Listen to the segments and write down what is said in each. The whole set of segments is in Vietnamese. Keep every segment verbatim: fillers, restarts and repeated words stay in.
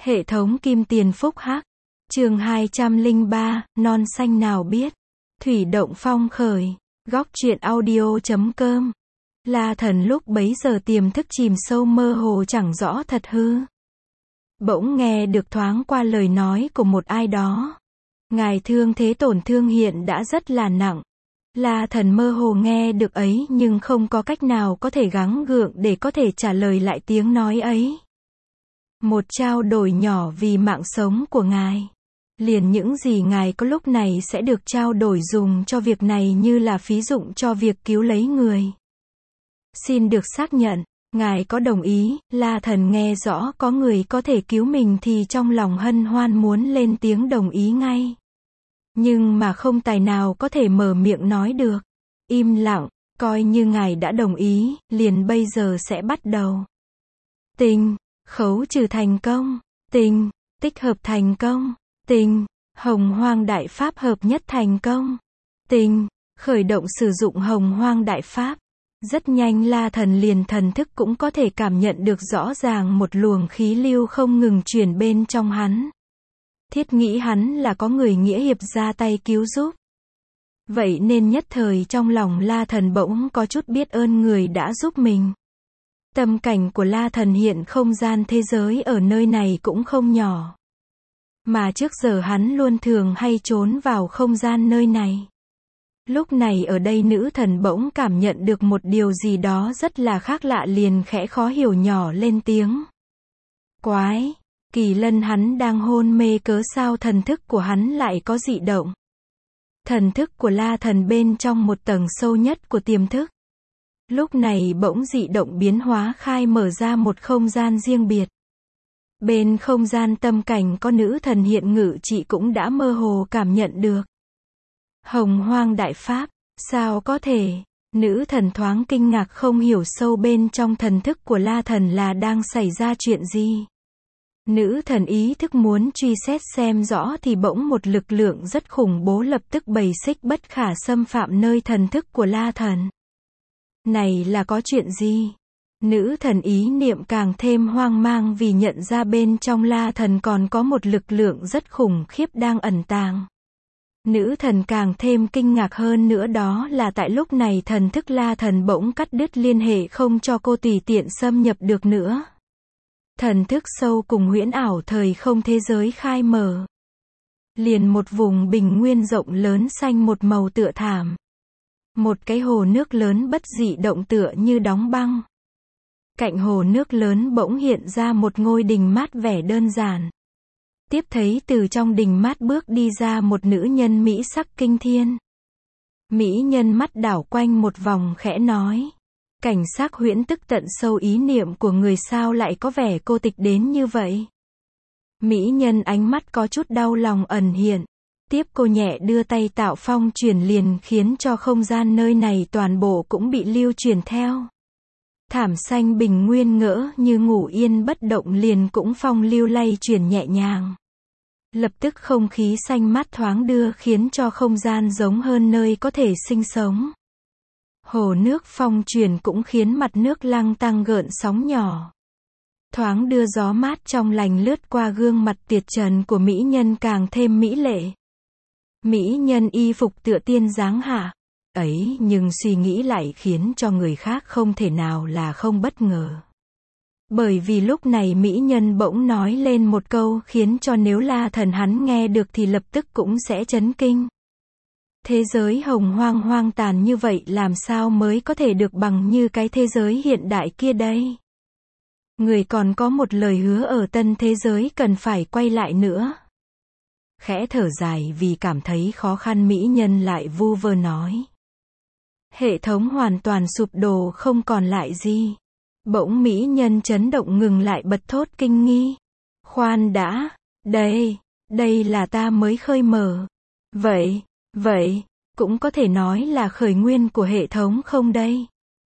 Hệ thống kim tiền phúc hắc. Chương hai trăm lẻ ba, non xanh nào biết. Thủy động phong khởi. Góc truyện audio chấm com. La Thần lúc bấy giờ tiềm thức chìm sâu mơ hồ chẳng rõ thật hư. Bỗng nghe được thoáng qua lời nói của một ai đó. Ngài thương thế tổn thương hiện đã rất là nặng. La Thần mơ hồ nghe được ấy nhưng không có cách nào có thể gắng gượng để có thể trả lời lại tiếng nói ấy. Một trao đổi nhỏ vì mạng sống của ngài. Liền những gì ngài có lúc này sẽ được trao đổi dùng cho việc này như là phí dụng cho việc cứu lấy người. Xin được xác nhận, ngài có đồng ý. La Thần nghe rõ có người có thể cứu mình thì trong lòng hân hoan muốn lên tiếng đồng ý ngay. Nhưng mà không tài nào có thể mở miệng nói được. Im lặng, coi như ngài đã đồng ý, liền bây giờ sẽ bắt đầu. Tình, khấu trừ thành công. Tình, tích hợp thành công. Tình, hồng hoang đại pháp hợp nhất thành công. Tình, khởi động sử dụng hồng hoang đại pháp. Rất nhanh La Thần liền thần thức cũng có thể cảm nhận được rõ ràng một luồng khí lưu không ngừng chuyển bên trong hắn. Thiết nghĩ hắn là có người nghĩa hiệp ra tay cứu giúp. Vậy nên nhất thời trong lòng La Thần bỗng có chút biết ơn người đã giúp mình. Tâm cảnh của La Thần hiện không gian thế giới ở nơi này cũng không nhỏ. Mà trước giờ hắn luôn thường hay trốn vào không gian nơi này. Lúc này ở đây nữ thần bỗng cảm nhận được một điều gì đó rất là khác lạ liền khẽ khó hiểu nhỏ lên tiếng. Quái! Kỳ Lân hắn đang hôn mê cớ sao thần thức của hắn lại có dị động. Thần thức của La Thần bên trong một tầng sâu nhất của tiềm thức. Lúc này bỗng dị động biến hóa khai mở ra một không gian riêng biệt. Bên không gian tâm cảnh có nữ thần hiện ngự chị cũng đã mơ hồ cảm nhận được. Hồng hoang đại pháp, sao có thể? Nữ thần thoáng kinh ngạc không hiểu sâu bên trong thần thức của La Thần là đang xảy ra chuyện gì. Nữ thần ý thức muốn truy xét xem rõ thì bỗng một lực lượng rất khủng bố lập tức bày xích bất khả xâm phạm nơi thần thức của La Thần. Này là có chuyện gì? Nữ thần ý niệm càng thêm hoang mang vì nhận ra bên trong La Thần còn có một lực lượng rất khủng khiếp đang ẩn tàng. Nữ thần càng thêm kinh ngạc hơn nữa đó là tại lúc này thần thức La Thần bỗng cắt đứt liên hệ không cho cô tùy tiện xâm nhập được nữa. Thần thức sâu cùng huyễn ảo thời không thế giới khai mở. Liền một vùng bình nguyên rộng lớn xanh một màu tựa thảm. Một cái hồ nước lớn bất dị động tựa như đóng băng. Cạnh hồ nước lớn bỗng hiện ra một ngôi đình mát vẻ đơn giản. Tiếp thấy từ trong đình mát bước đi ra một nữ nhân mỹ sắc kinh thiên. Mỹ nhân mắt đảo quanh một vòng khẽ nói. Cảnh sắc huyễn tức tận sâu ý niệm của người sao lại có vẻ cô tịch đến như vậy. Mỹ nhân ánh mắt có chút đau lòng ẩn hiện. Tiếp cô nhẹ đưa tay tạo phong chuyển liền khiến cho không gian nơi này toàn bộ cũng bị lưu chuyển theo. Thảm xanh bình nguyên ngỡ như ngủ yên bất động liền cũng phong lưu lay chuyển nhẹ nhàng. Lập tức không khí xanh mát thoáng đưa khiến cho không gian giống hơn nơi có thể sinh sống. Hồ nước phong chuyển cũng khiến mặt nước lăng tăng gợn sóng nhỏ. Thoáng đưa gió mát trong lành lướt qua gương mặt tiệt trần của mỹ nhân càng thêm mỹ lệ. Mỹ nhân y phục tựa tiên dáng hạ. Ấy nhưng suy nghĩ lại khiến cho người khác không thể nào là không bất ngờ. Bởi vì lúc này mỹ nhân bỗng nói lên một câu khiến cho nếu La Thần hắn nghe được thì lập tức cũng sẽ chấn kinh. Thế giới hồng hoang hoang tàn như vậy làm sao mới có thể được bằng như cái thế giới hiện đại kia đây? Người còn có một lời hứa ở tân thế giới cần phải quay lại nữa. Khẽ thở dài vì cảm thấy khó khăn mỹ nhân lại vu vơ nói. Hệ thống hoàn toàn sụp đổ không còn lại gì. Bỗng mỹ nhân chấn động ngừng lại bật thốt kinh nghi. Khoan đã, đây, đây là ta mới khơi mở. Vậy, vậy, cũng có thể nói là khởi nguyên của hệ thống không đây?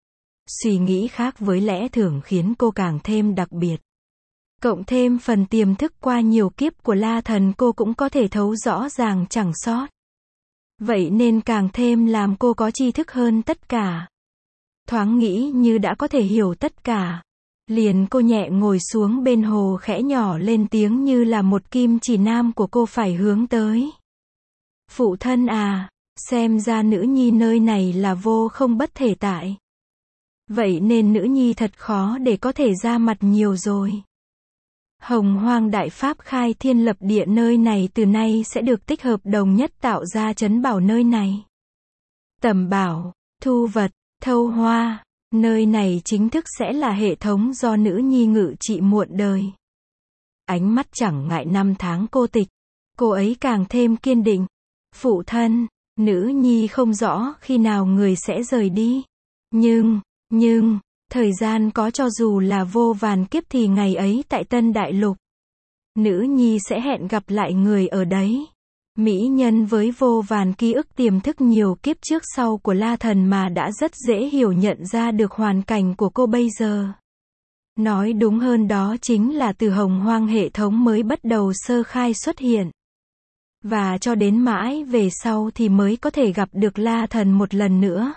Suy nghĩ khác với lẽ thường khiến cô càng thêm đặc biệt. Cộng thêm phần tiềm thức qua nhiều kiếp của La Thần cô cũng có thể thấu rõ ràng chẳng sót. Vậy nên càng thêm làm cô có tri thức hơn tất cả. Thoáng nghĩ như đã có thể hiểu tất cả. Liền cô nhẹ ngồi xuống bên hồ khẽ nhỏ lên tiếng như là một kim chỉ nam của cô phải hướng tới. Phụ thân à, xem ra nữ nhi nơi này là vô không bất thể tại. Vậy nên nữ nhi thật khó để có thể ra mặt nhiều rồi. Hồng Hoang Đại Pháp khai thiên lập địa nơi này từ nay sẽ được tích hợp đồng nhất tạo ra trấn bảo nơi này. Tầm bảo, thu vật, thâu hoa, nơi này chính thức sẽ là hệ thống do nữ nhi ngự trị muộn đời. Ánh mắt chẳng ngại năm tháng cô tịch, cô ấy càng thêm kiên định. Phụ thân, nữ nhi không rõ khi nào người sẽ rời đi. Nhưng, nhưng, thời gian có cho dù là vô vàn kiếp thì ngày ấy tại Tân Đại Lục. Nữ nhi sẽ hẹn gặp lại người ở đấy. Mỹ nhân với vô vàn ký ức tiềm thức nhiều kiếp trước sau của La Thần mà đã rất dễ hiểu nhận ra được hoàn cảnh của cô bây giờ. Nói đúng hơn đó chính là từ Hồng Hoang hệ thống mới bắt đầu sơ khai xuất hiện. Và cho đến mãi về sau thì mới có thể gặp được La Thần một lần nữa.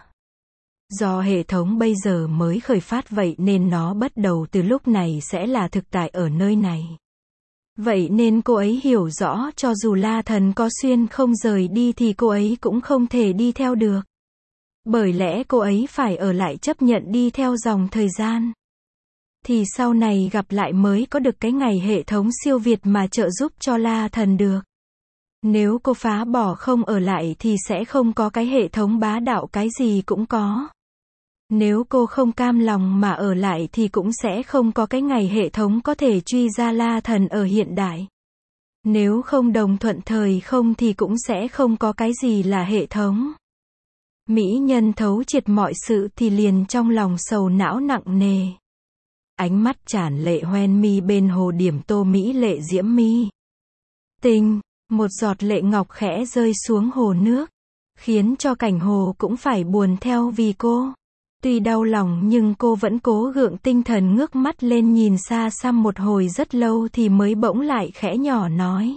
Do hệ thống bây giờ mới khởi phát vậy nên nó bắt đầu từ lúc này sẽ là thực tại ở nơi này. Vậy nên cô ấy hiểu rõ cho dù La Thần có xuyên không rời đi thì cô ấy cũng không thể đi theo được. Bởi lẽ cô ấy phải ở lại chấp nhận đi theo dòng thời gian. Thì sau này gặp lại mới có được cái ngày hệ thống siêu việt mà trợ giúp cho La Thần được. Nếu cô phá bỏ không ở lại thì sẽ không có cái hệ thống bá đạo cái gì cũng có. Nếu cô không cam lòng mà ở lại thì cũng sẽ không có cái ngày hệ thống có thể truy ra La Thần ở hiện đại. Nếu không đồng thuận thời không thì cũng sẽ không có cái gì là hệ thống. Mỹ nhân thấu triệt mọi sự thì liền trong lòng sầu não nặng nề. Ánh mắt tràn lệ hoen mi bên hồ điểm tô mỹ lệ diễm mi. Tinh, một giọt lệ ngọc khẽ rơi xuống hồ nước, khiến cho cảnh hồ cũng phải buồn theo vì cô. Tuy đau lòng nhưng cô vẫn cố gượng tinh thần ngước mắt lên nhìn xa xăm một hồi rất lâu thì mới bỗng lại khẽ nhỏ nói.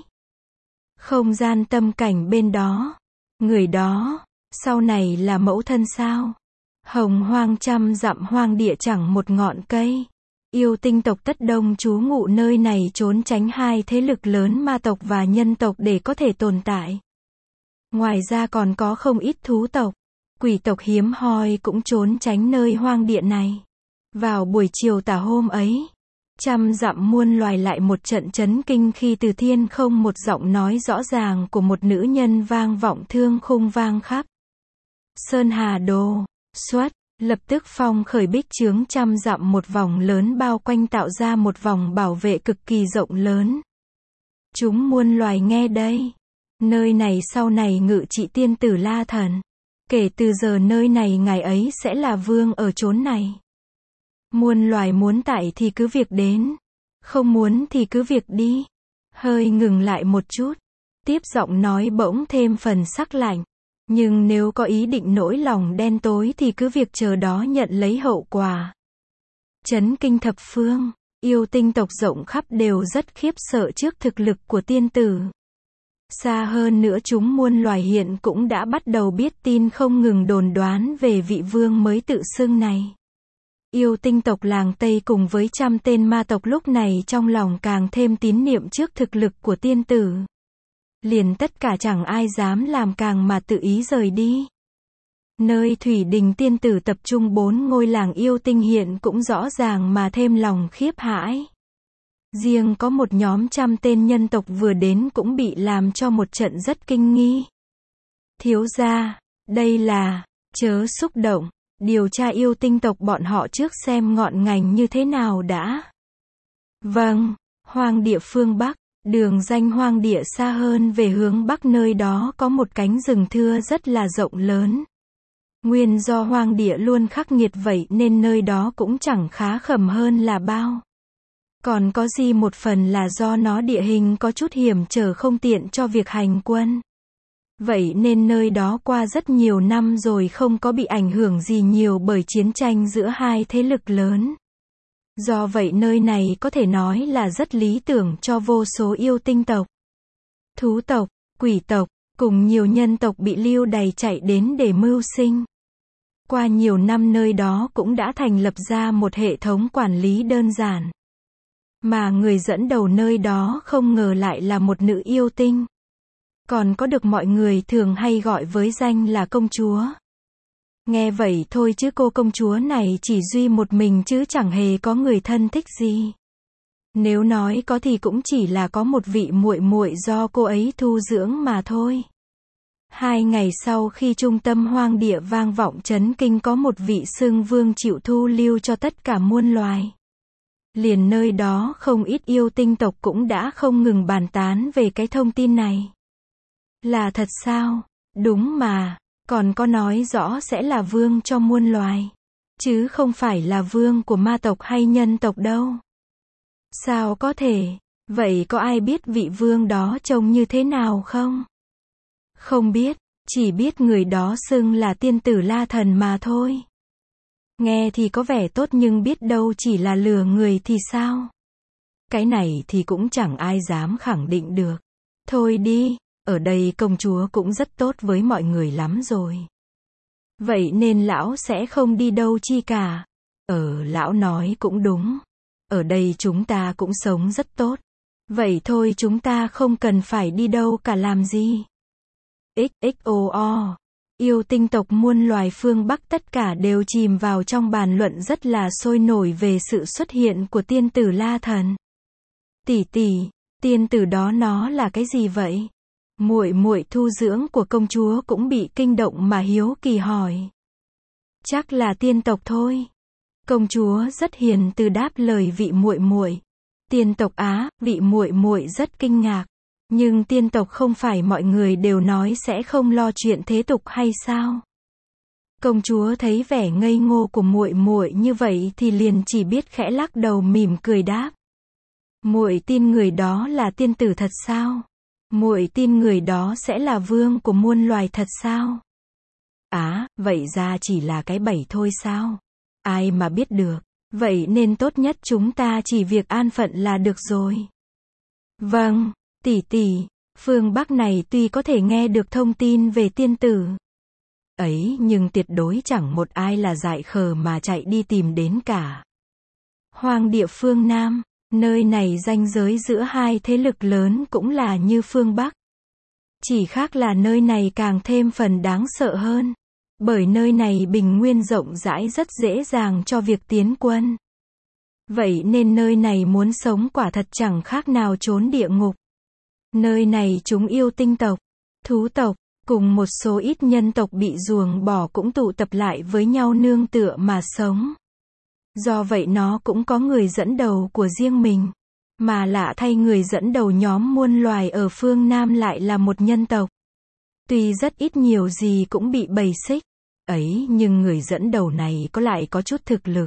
Không gian tâm cảnh bên đó, người đó, sau này là mẫu thân sao? Hồng Hoang trăm dặm hoang địa chẳng một ngọn cây. Yêu tinh tộc tất đông trú ngụ nơi này trốn tránh hai thế lực lớn ma tộc và nhân tộc để có thể tồn tại. Ngoài ra còn có không ít thú tộc, quỷ tộc hiếm hoi cũng trốn tránh nơi hoang địa này. Vào buổi chiều tà hôm ấy, trăm dặm muôn loài lại một trận chấn kinh khi từ thiên không một giọng nói rõ ràng của một nữ nhân vang vọng thương khung vang khắp. Sơn Hà Đô, xuất. Lập tức phong khởi bích chướng trăm dặm một vòng lớn bao quanh tạo ra một vòng bảo vệ cực kỳ rộng lớn. Chúng muôn loài nghe đây. Nơi này sau này ngự trị tiên tử La Thần. Kể từ giờ nơi này ngày ấy sẽ là vương ở chốn này. Muôn loài muốn tại thì cứ việc đến. Không muốn thì cứ việc đi. Hơi ngừng lại một chút. Tiếp giọng nói bỗng thêm phần sắc lạnh. Nhưng nếu có ý định nỗi lòng đen tối thì cứ việc chờ đó nhận lấy hậu quả. Chấn kinh thập phương, yêu tinh tộc rộng khắp đều rất khiếp sợ trước thực lực của tiên tử. Xa hơn nữa chúng muôn loài hiện cũng đã bắt đầu biết tin không ngừng đồn đoán về vị vương mới tự xưng này. Yêu tinh tộc làng Tây cùng với trăm tên ma tộc lúc này trong lòng càng thêm tín niệm trước thực lực của tiên tử. Liền tất cả chẳng ai dám làm càng mà tự ý rời đi. Nơi thủy đình tiên tử tập trung bốn ngôi làng yêu tinh hiện cũng rõ ràng mà thêm lòng khiếp hãi. Riêng có một nhóm trăm tên nhân tộc vừa đến cũng bị làm cho một trận rất kinh nghi. Thiếu gia, đây là, chớ xúc động, điều tra yêu tinh tộc bọn họ trước xem ngọn ngành như thế nào đã. Vâng, hoang địa phương Bắc. Đường danh hoang địa xa hơn về hướng Bắc nơi đó có một cánh rừng thưa rất là rộng lớn. Nguyên do hoang địa luôn khắc nghiệt vậy nên nơi đó cũng chẳng khá khẩm hơn là bao. Còn có gì một phần là do nó địa hình có chút hiểm trở không tiện cho việc hành quân. Vậy nên nơi đó qua rất nhiều năm rồi không có bị ảnh hưởng gì nhiều bởi chiến tranh giữa hai thế lực lớn. Do vậy nơi này có thể nói là rất lý tưởng cho vô số yêu tinh tộc, thú tộc, quỷ tộc, cùng nhiều nhân tộc bị lưu đày chạy đến để mưu sinh. qua nhiều năm nơi đó cũng đã thành lập ra một hệ thống quản lý đơn giản. Mà người dẫn đầu nơi đó không ngờ lại là một nữ yêu tinh. Còn có được mọi người thường hay gọi với danh là công chúa. Nghe vậy thôi chứ cô công chúa này chỉ duy một mình chứ chẳng hề có người thân thích gì. Nếu nói có thì cũng chỉ là có một vị muội muội do cô ấy thu dưỡng mà thôi. Hai ngày sau khi trung tâm hoang địa vang vọng chấn kinh có một vị xưng vương chịu thu lưu cho tất cả muôn loài. Liền nơi đó không ít yêu tinh tộc cũng đã không ngừng bàn tán về cái thông tin này. Là thật sao? Đúng mà, còn có nói rõ sẽ là vương cho muôn loài. Chứ không phải là vương của ma tộc hay nhân tộc đâu. Sao có thể? Vậy có ai biết vị vương đó trông như thế nào không? Không biết, chỉ biết người đó xưng là tiên tử La Thần mà thôi. Nghe thì có vẻ tốt nhưng biết đâu chỉ là lừa người thì sao? Cái này thì cũng chẳng ai dám khẳng định được. Thôi đi, ở đây công chúa cũng rất tốt với mọi người lắm rồi. Vậy nên lão sẽ không đi đâu chi cả. Ờ, lão nói cũng đúng. Ở đây chúng ta cũng sống rất tốt. Vậy thôi chúng ta không cần phải đi đâu cả làm gì. ích ích ô o. Yêu tinh tộc muôn loài phương Bắc tất cả đều chìm vào trong bàn luận rất là sôi nổi về sự xuất hiện của tiên tử La Thần. Tỷ tỷ, tiên tử đó nó là cái gì vậy? Muội muội thu dưỡng của công chúa cũng bị kinh động mà hiếu kỳ hỏi. Chắc là tiên tộc thôi. Công chúa rất hiền từ đáp lời vị muội muội. Tiên tộc á, vị muội muội rất kinh ngạc. Nhưng tiên tộc không phải mọi người đều nói sẽ không lo chuyện thế tục hay sao? Công chúa thấy vẻ ngây ngô của muội muội như vậy thì liền chỉ biết khẽ lắc đầu mỉm cười đáp. Muội tin người đó là tiên tử thật sao? Muội tin người đó sẽ là vương của muôn loài thật sao? Á, vậy ra chỉ là cái bẫy thôi sao? Ai mà biết được, vậy nên tốt nhất chúng ta chỉ việc an phận là được rồi. Vâng, tỷ tỷ, phương Bắc này tuy có thể nghe được thông tin về tiên tử ấy nhưng tuyệt đối chẳng một ai là dại khờ mà chạy đi tìm đến cả. Hoang địa phương Nam, nơi này ranh giới giữa hai thế lực lớn cũng là như phương Bắc. Chỉ khác là nơi này càng thêm phần đáng sợ hơn. Bởi nơi này bình nguyên rộng rãi rất dễ dàng cho việc tiến quân. Vậy nên nơi này muốn sống quả thật chẳng khác nào trốn địa ngục. Nơi này chúng yêu tinh tộc, thú tộc, cùng một số ít nhân tộc bị ruồng bỏ cũng tụ tập lại với nhau nương tựa mà sống. Do vậy nó cũng có người dẫn đầu của riêng mình. Mà lạ thay người dẫn đầu nhóm muôn loài ở phương Nam lại là một nhân tộc. Tuy rất ít nhiều gì cũng bị bầy xích ấy nhưng người dẫn đầu này có lại có chút thực lực.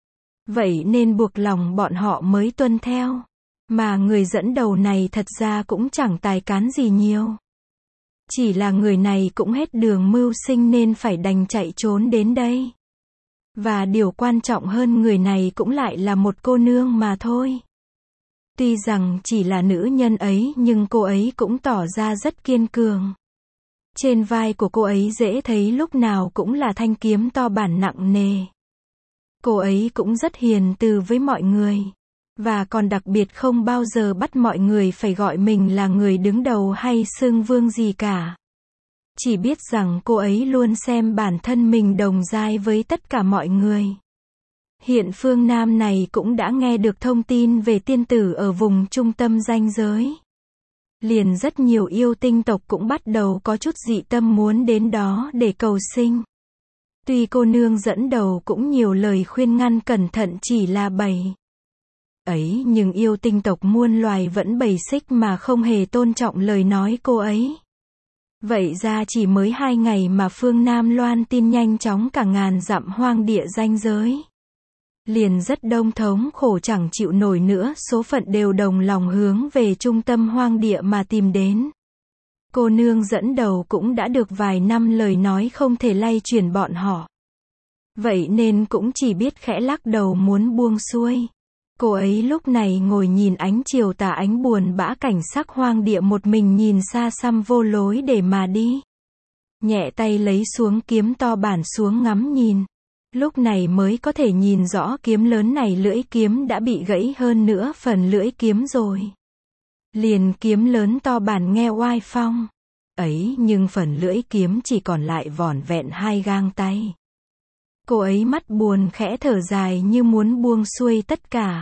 Vậy nên buộc lòng bọn họ mới tuân theo. Mà người dẫn đầu này thật ra cũng chẳng tài cán gì nhiều. Chỉ là người này cũng hết đường mưu sinh nên phải đành chạy trốn đến đây. Và điều quan trọng hơn người này cũng lại là một cô nương mà thôi. Tuy rằng chỉ là nữ nhân ấy nhưng cô ấy cũng tỏ ra rất kiên cường. Trên vai của cô ấy dễ thấy lúc nào cũng là thanh kiếm to bản nặng nề. Cô ấy cũng rất hiền từ với mọi người. Và còn đặc biệt không bao giờ bắt mọi người phải gọi mình là người đứng đầu hay xưng vương gì cả. Chỉ biết rằng cô ấy luôn xem bản thân mình đồng giai với tất cả mọi người. Hiện phương Nam này cũng đã nghe được thông tin về tiên tử ở vùng trung tâm ranh giới. Liền rất nhiều yêu tinh tộc cũng bắt đầu có chút dị tâm muốn đến đó để cầu sinh. Tuy cô nương dẫn đầu cũng nhiều lời khuyên ngăn cẩn thận chỉ là bầy ấy nhưng yêu tinh tộc muôn loài vẫn bầy xích mà không hề tôn trọng lời nói cô ấy. Vậy ra chỉ mới hai ngày mà phương Nam loan tin nhanh chóng cả ngàn dặm hoang địa ranh giới. Liền rất đông thống khổ chẳng chịu nổi nữa, số phận đều đồng lòng hướng về trung tâm hoang địa mà tìm đến. Cô nương dẫn đầu cũng đã được vài năm lời nói không thể lay chuyển bọn họ. Vậy nên cũng chỉ biết khẽ lắc đầu muốn buông xuôi. Cô ấy lúc này ngồi nhìn ánh chiều tà ánh buồn bã cảnh sắc hoang địa một mình nhìn xa xăm vô lối để mà đi. nhẹ tay lấy xuống kiếm to bản xuống ngắm nhìn. Lúc này mới có thể nhìn rõ kiếm lớn này lưỡi kiếm đã bị gãy hơn nữa phần lưỡi kiếm rồi. Liền kiếm lớn to bản nghe oai phong. Ấy nhưng phần lưỡi kiếm chỉ còn lại vỏn vẹn hai gang tay. Cô ấy mắt buồn khẽ thở dài như muốn buông xuôi tất cả.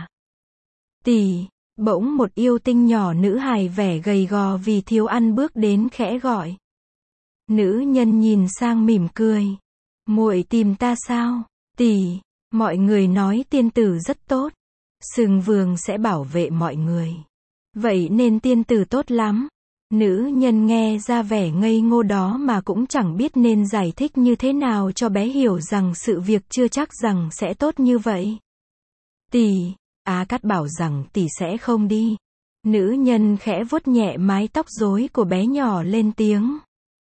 Tỷ, bỗng một yêu tinh nhỏ nữ hài vẻ gầy gò vì thiếu ăn bước đến khẽ gọi. Nữ nhân nhìn sang mỉm cười. Muội tìm ta sao? Tỷ, mọi người nói tiên tử rất tốt. Sừng Vương sẽ bảo vệ mọi người. Vậy nên tiên tử tốt lắm. Nữ nhân nghe ra vẻ ngây ngô đó mà cũng chẳng biết nên giải thích như thế nào cho bé hiểu rằng sự việc chưa chắc rằng sẽ tốt như vậy. Tỷ, Á Cát bảo rằng tỷ sẽ không đi. Nữ nhân khẽ vuốt nhẹ mái tóc rối của bé nhỏ lên tiếng.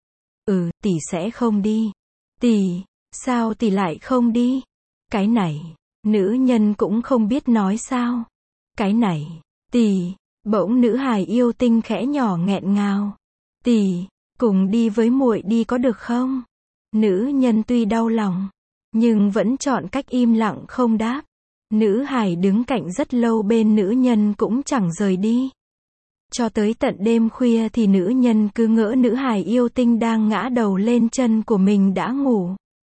Ừ, tỷ sẽ không đi. Tỷ, sao tỷ lại không đi? Cái này, nữ nhân cũng không biết nói sao. Cái này, tỷ, bỗng nữ hài yêu tinh khẽ nhỏ nghẹn ngào. Tỷ, cùng đi với muội đi có được không? Nữ nhân tuy đau lòng, nhưng vẫn chọn cách im lặng không đáp. Nữ hài đứng cạnh rất lâu bên nữ nhân cũng chẳng rời đi. Cho tới tận đêm khuya thì nữ nhân cứ ngỡ nữ hài yêu tinh đang ngã đầu lên chân của mình đã ngủ.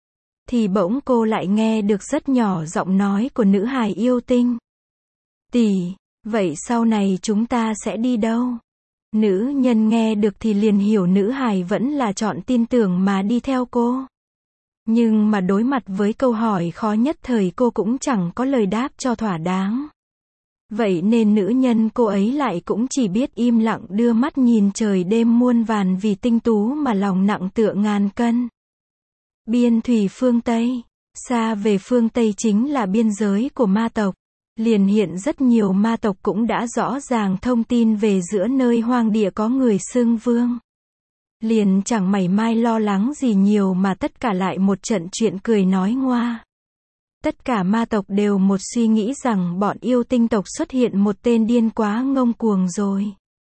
Thì bỗng cô lại nghe được rất nhỏ giọng nói của nữ hài yêu tinh. Tỷ, vậy sau này chúng ta sẽ đi đâu? Nữ nhân nghe được thì liền hiểu nữ hài vẫn là chọn tin tưởng mà đi theo cô. Nhưng mà đối mặt với câu hỏi khó nhất thời cô cũng chẳng có lời đáp cho thỏa đáng. Vậy nên nữ nhân cô ấy lại cũng chỉ biết im lặng đưa mắt nhìn trời đêm muôn vàn vì tinh tú mà lòng nặng tựa ngàn cân. Biên thủy phương Tây. Xa về phương Tây chính là biên giới của ma tộc. Liền hiện rất nhiều ma tộc cũng đã rõ ràng thông tin về giữa nơi hoang địa có người xưng vương. Liền chẳng mảy mai lo lắng gì nhiều mà tất cả lại một trận chuyện cười nói ngoa. Tất cả ma tộc đều một suy nghĩ rằng bọn yêu tinh tộc xuất hiện một tên điên quá ngông cuồng rồi.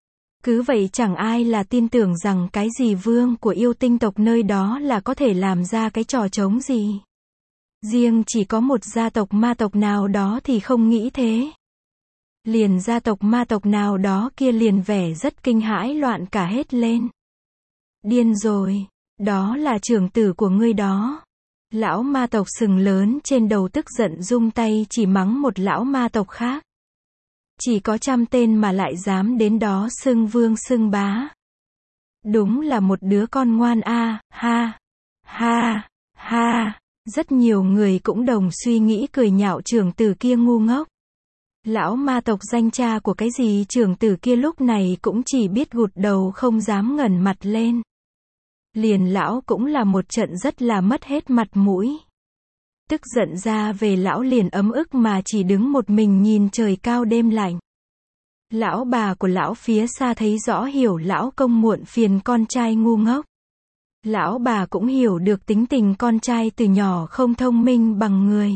Cứ vậy chẳng ai là tin tưởng rằng cái gì vương của yêu tinh tộc nơi đó là có thể làm ra cái trò trống gì. Riêng chỉ có một gia tộc ma tộc nào đó thì không nghĩ thế. Liền gia tộc ma tộc nào đó kia liền vẻ rất kinh hãi loạn cả hết lên. Điên rồi, đó là trưởng tử của ngươi đó. Lão ma tộc sừng lớn trên đầu tức giận rung tay chỉ mắng một lão ma tộc khác. Chỉ có trăm tên mà lại dám đến đó xưng vương xưng bá. Đúng là một đứa con ngoan a, ha, ha, ha. Rất nhiều người cũng đồng suy nghĩ cười nhạo trưởng tử kia ngu ngốc. Lão ma tộc danh cha của cái gì trưởng tử kia lúc này cũng chỉ biết gụt đầu không dám ngẩng mặt lên. Liền lão cũng là một trận rất là mất hết mặt mũi. Tức giận ra về lão liền ấm ức mà chỉ đứng một mình nhìn trời cao đêm lạnh. Lão bà của lão phía xa thấy rõ hiểu lão công muộn phiền con trai ngu ngốc. Lão bà cũng hiểu được tính tình con trai từ nhỏ không thông minh bằng người.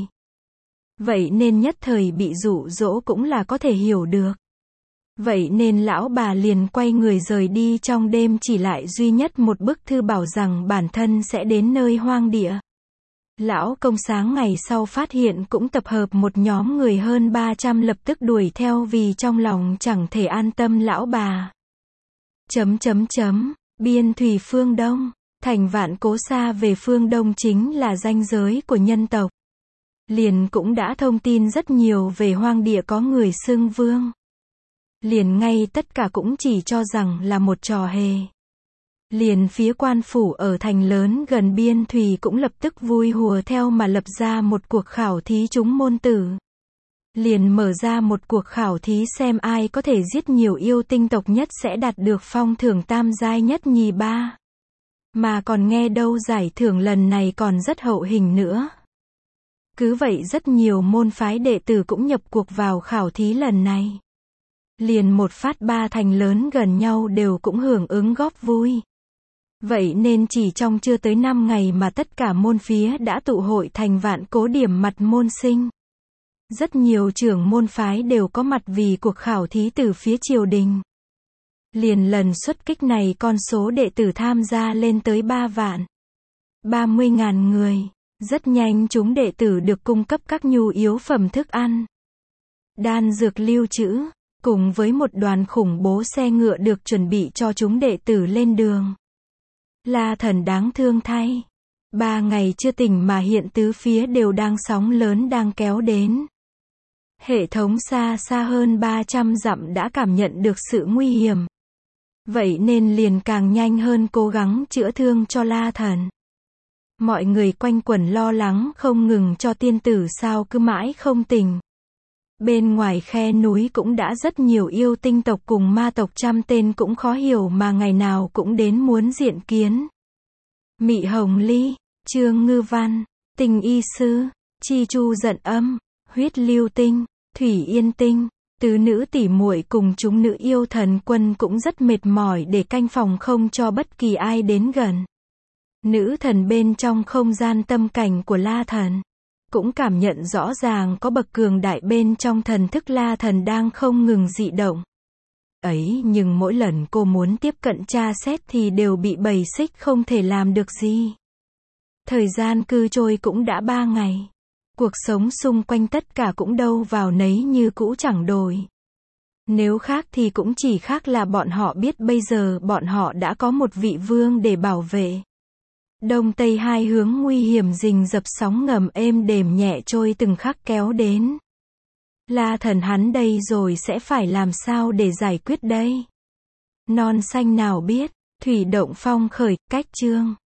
Vậy nên nhất thời bị dụ dỗ cũng là có thể hiểu được. Vậy nên lão bà liền quay người rời đi trong đêm chỉ lại duy nhất một bức thư bảo rằng bản thân sẽ đến nơi hoang địa. Lão công sáng ngày sau phát hiện cũng tập hợp một nhóm người hơn ba trăm lập tức đuổi theo vì trong lòng chẳng thể an tâm lão bà. Chấm chấm chấm, biên thủy phương Đông, thành Vạn Cố xa về phương Đông chính là ranh giới của nhân tộc. Liền cũng đã thông tin rất nhiều về hoang địa có người xưng vương. Liền ngay tất cả cũng chỉ cho rằng là một trò hề. Liền phía quan phủ ở thành lớn gần biên thủy cũng lập tức vui hùa theo mà lập ra một cuộc khảo thí chúng môn tử. Liền mở ra một cuộc khảo thí xem ai có thể giết nhiều yêu tinh tộc nhất sẽ đạt được phong thưởng tam giai nhất nhì ba. Mà còn nghe đâu giải thưởng lần này còn rất hậu hình nữa. Cứ vậy rất nhiều môn phái đệ tử cũng nhập cuộc vào khảo thí lần này. Liền một phát ba thành lớn gần nhau đều cũng hưởng ứng góp vui. Vậy nên chỉ trong chưa tới năm ngày mà tất cả môn phía đã tụ hội thành Vạn Cố điểm mặt môn sinh. Rất nhiều trưởng môn phái đều có mặt vì cuộc khảo thí từ phía triều đình. Liền lần xuất kích này con số đệ tử tham gia lên tới ba vạn. ba mươi ngàn người. Rất nhanh chúng đệ tử được cung cấp các nhu yếu phẩm thức ăn, đan dược lưu trữ, cùng với một đoàn khủng bố xe ngựa được chuẩn bị cho chúng đệ tử lên đường. La Thần đáng thương thay. Ba ngày chưa tỉnh mà hiện tứ phía đều đang sóng lớn đang kéo đến. Hệ thống xa xa hơn ba trăm dặm đã cảm nhận được sự nguy hiểm. Vậy nên liền càng nhanh hơn cố gắng chữa thương cho La Thần. Mọi người quanh quẩn lo lắng không ngừng cho tiên tử sao cứ mãi không tỉnh. Bên ngoài khe núi cũng đã rất nhiều yêu tinh tộc cùng ma tộc trăm tên cũng khó hiểu mà ngày nào cũng đến muốn diện kiến. Mị Hồng Ly, Trương Ngư Văn, Tình Y Sư, Chi Chu Giận Âm, Huyết Lưu Tinh, Thủy Yên Tinh, tứ nữ tỷ muội cùng chúng nữ yêu thần quân cũng rất mệt mỏi để canh phòng không cho bất kỳ ai đến gần. Nữ thần bên trong không gian tâm cảnh của La Thần cũng cảm nhận rõ ràng có bậc cường đại bên trong thần thức La Thần đang không ngừng dị động. Ấy nhưng mỗi lần cô muốn tiếp cận tra xét thì đều bị bầy xích không thể làm được gì. Thời gian cư trôi cũng đã ba ngày. Cuộc sống xung quanh tất cả cũng đâu vào nấy như cũ chẳng đổi. Nếu khác thì cũng chỉ khác là bọn họ biết bây giờ bọn họ đã có một vị vương để bảo vệ. Đông Tây hai hướng nguy hiểm rình rập sóng ngầm êm đềm nhẹ trôi từng khắc kéo đến. La Thần hắn đây rồi sẽ phải làm sao để giải quyết đây? Non xanh nào biết, thủy động phong khởi, cách chương.